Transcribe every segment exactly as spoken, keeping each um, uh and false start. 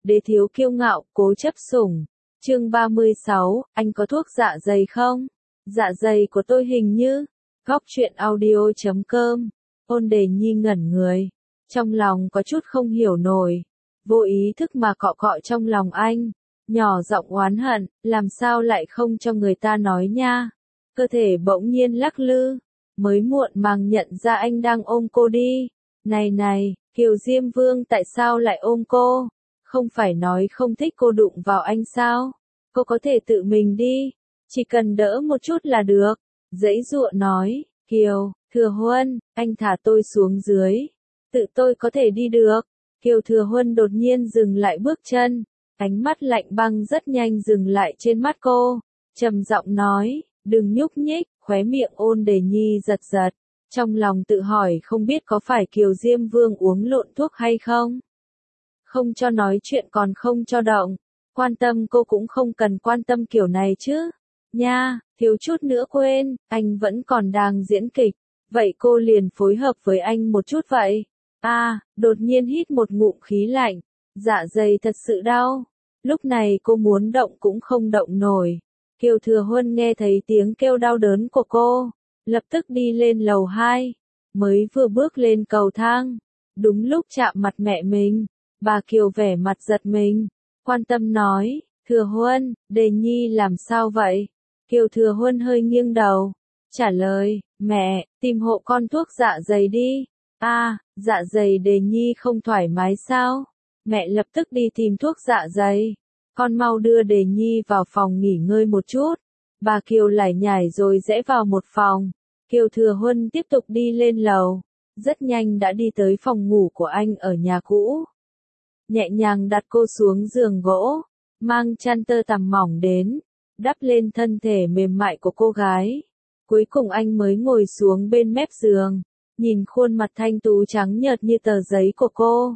Đế thiếu kiêu ngạo, cố chấp sủng. Chương ba mươi sáu, anh có thuốc dạ dày không? Dạ dày của tôi hình như. Góc truyện audio chấm com. Ôn Đề Nhi ngẩn người. Trong lòng có chút không hiểu nổi. Vô ý thức mà cọ cọ trong lòng anh. Nhỏ giọng oán hận, làm sao lại không cho người ta nói nha. Cơ thể bỗng nhiên lắc lư. Mới muộn màng nhận ra anh đang ôm cô đi. Này này, Kiều Diêm Vương tại sao lại ôm cô? Không phải nói không thích cô đụng vào anh sao? Cô có thể tự mình đi. Chỉ cần đỡ một chút là được. Giãy giụa nói, Kiều, Thừa Huân, anh thả tôi xuống dưới. Tự tôi có thể đi được. Kiều Thừa Huân đột nhiên dừng lại bước chân. Ánh mắt lạnh băng rất nhanh dừng lại trên mắt cô. Trầm giọng nói, đừng nhúc nhích, khóe miệng Ôn Đề Nhi giật giật. Trong lòng tự hỏi không biết có phải Kiều Diêm Vương uống lộn thuốc hay không? Không cho nói chuyện còn không cho động. Quan tâm cô cũng không cần quan tâm kiểu này chứ. Nha, thiếu chút nữa quên, anh vẫn còn đang diễn kịch. Vậy cô liền phối hợp với anh một chút vậy. À, đột nhiên hít một ngụm khí lạnh. Dạ dày thật sự đau. Lúc này cô muốn động cũng không động nổi. Kiều Thừa Huân nghe thấy tiếng kêu đau đớn của cô. Lập tức đi lên lầu hai. Mới vừa bước lên cầu thang. Đúng lúc chạm mặt mẹ mình. Bà Kiều vẻ mặt giật mình. Quan tâm nói, Thừa Huân, Đề Nhi làm sao vậy? Kiều Thừa Huân hơi nghiêng đầu. Trả lời, mẹ, tìm hộ con thuốc dạ dày đi. À, dạ dày Đề Nhi không thoải mái sao? Mẹ lập tức đi tìm thuốc dạ dày. Con mau đưa Đề Nhi vào phòng nghỉ ngơi một chút. Bà Kiều lải nhải rồi rẽ vào một phòng. Kiều Thừa Huân tiếp tục đi lên lầu. Rất nhanh đã đi tới phòng ngủ của anh ở nhà cũ. Nhẹ nhàng đặt cô xuống giường gỗ. Mang chăn tơ tằm mỏng đến. Đắp lên thân thể mềm mại của cô gái. Cuối cùng anh mới ngồi xuống bên mép giường. Nhìn khuôn mặt thanh tú trắng nhợt như tờ giấy của cô.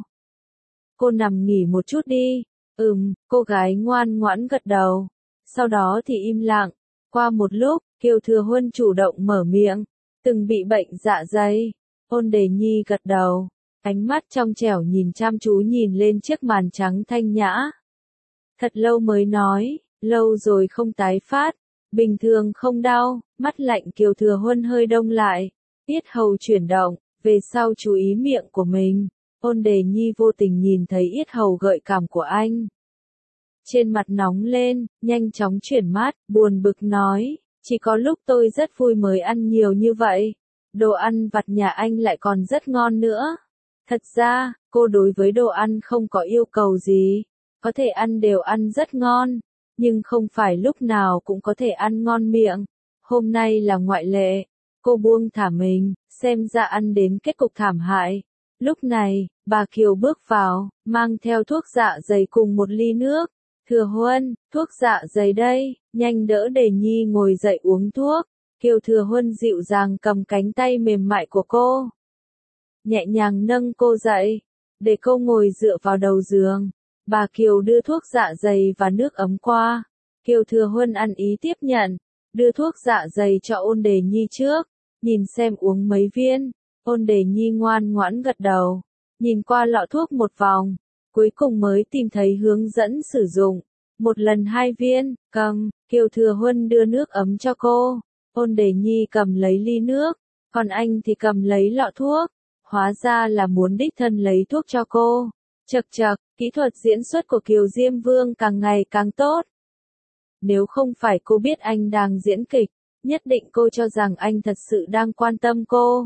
Cô nằm nghỉ một chút đi. Ừm, cô gái ngoan ngoãn gật đầu. Sau đó thì im lặng. Qua một lúc, Kiều Thừa Huân chủ động mở miệng. Từng bị bệnh dạ dày. Ôn Đề Nhi gật đầu. Ánh mắt trong trẻo nhìn chăm chú nhìn lên chiếc màn trắng thanh nhã. Thật lâu mới nói, lâu rồi không tái phát. Bình thường không đau, mắt lạnh Kiều Thừa Huân hơi đông lại. Yết hầu chuyển động, về sau chú ý miệng của mình. Ôn Đề Nhi vô tình nhìn thấy yết hầu gợi cảm của anh. Trên mặt nóng lên, nhanh chóng chuyển mắt, buồn bực nói, chỉ có lúc tôi rất vui mới ăn nhiều như vậy. Đồ ăn vặt nhà anh lại còn rất ngon nữa. Thật ra, cô đối với đồ ăn không có yêu cầu gì. Có thể ăn đều ăn rất ngon. Nhưng không phải lúc nào cũng có thể ăn ngon miệng. Hôm nay là ngoại lệ. Cô buông thả mình, xem ra ăn đến kết cục thảm hại. Lúc này, bà Kiều bước vào, mang theo thuốc dạ dày cùng một ly nước. Thừa Huân, thuốc dạ dày đây, nhanh đỡ Đề Nhi ngồi dậy uống thuốc. Kiều Thừa Huân dịu dàng cầm cánh tay mềm mại của cô. Nhẹ nhàng nâng cô dậy, để cô ngồi dựa vào đầu giường. Bà Kiều đưa thuốc dạ dày và nước ấm qua. Kiều Thừa Huân ăn ý tiếp nhận, đưa thuốc dạ dày cho Ôn Đề Nhi trước, nhìn xem uống mấy viên. Ôn Đề Nhi ngoan ngoãn gật đầu, nhìn qua lọ thuốc một vòng, cuối cùng mới tìm thấy hướng dẫn sử dụng. Một lần hai viên, cầm, Kiều Thừa Huân đưa nước ấm cho cô. Ôn Đề Nhi cầm lấy ly nước, còn anh thì cầm lấy lọ thuốc. Hóa ra là muốn đích thân lấy thuốc cho cô. Chậc chậc, kỹ thuật diễn xuất của Kiều Diêm Vương càng ngày càng tốt. Nếu không phải cô biết anh đang diễn kịch, nhất định cô cho rằng anh thật sự đang quan tâm cô.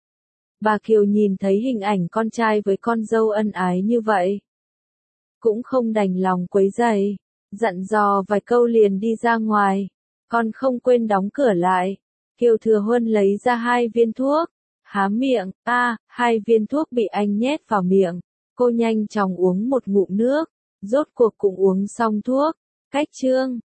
Bà Kiều nhìn thấy hình ảnh con trai với con dâu ân ái như vậy. Cũng không đành lòng quấy rầy, dặn dò vài câu liền đi ra ngoài. Còn không quên đóng cửa lại. Kiều Thừa Huân lấy ra hai viên thuốc. Há miệng, a, à, hai viên thuốc bị anh nhét vào miệng. Cô nhanh chóng uống một ngụm nước. Rốt cuộc cũng uống xong thuốc. Cách chương.